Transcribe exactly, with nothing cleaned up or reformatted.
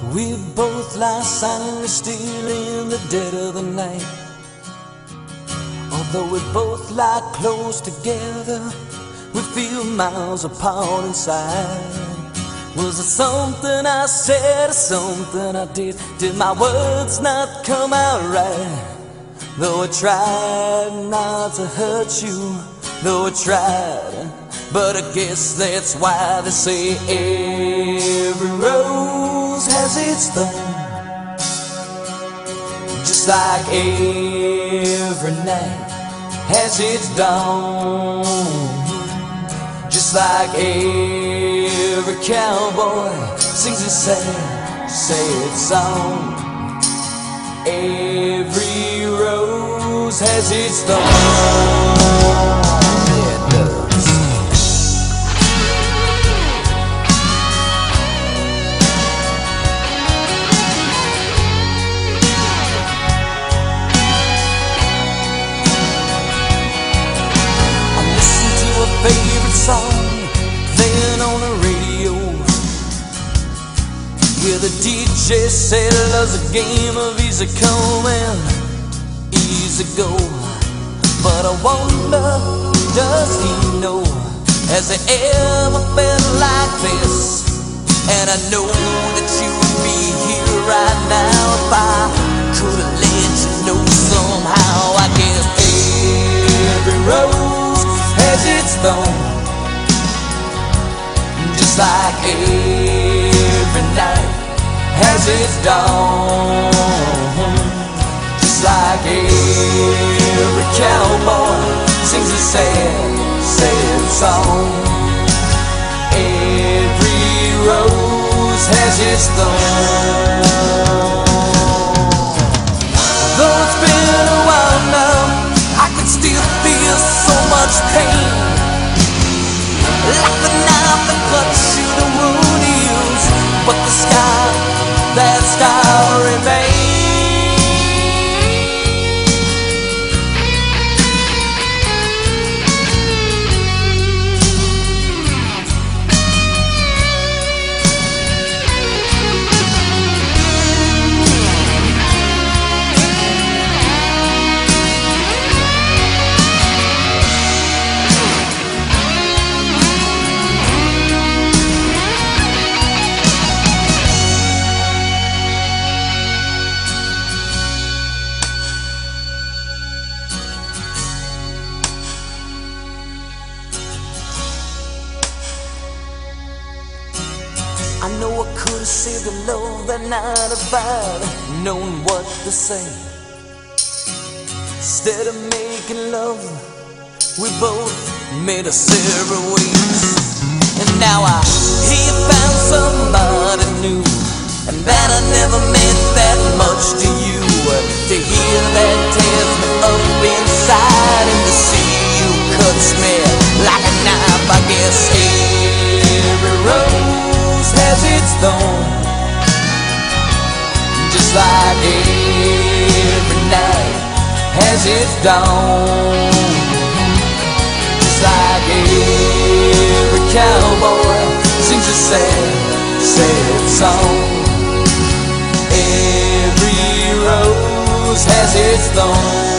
We both lie silently still in the dead of the night. Although we both lie close together, we feel miles apart inside. Was it something I said or something I did? Did my words not come out right? Though I tried not to hurt you, though I tried, but I guess that's why they say every rose has its thorn. Just like every night has its dawn. Just like every cowboy sings a sad, sad song. Every rose has its thorn. It does. I listen to a favorite song playing on the radio, where the D J said love's a game of easy come and easy go. But I wonder, does he know? Has he ever felt like this? And I know that you'd be here right now if I could have let you know somehow. I guess every rose has its thorn. Just like every night has its dawn. Just like every cowboy sings a sad, sad song. Every rose has its thorn. Though it's been a while now, I can still feel so much pain, like the knife that cuts you the wound heals, but the scar, that scar remains. I know I could have saved the love that night if I'd known what to say. Instead of making love, we both made us separate ways. And now I hear you found somebody new, and that I never meant that much to you. To hear that tears me up inside, and to see you cuts me like a knife. I guess every rose has its thorn. Just like every night has its dawn. Just like every cowboy sings a sad, sad song. Every rose has its thorn.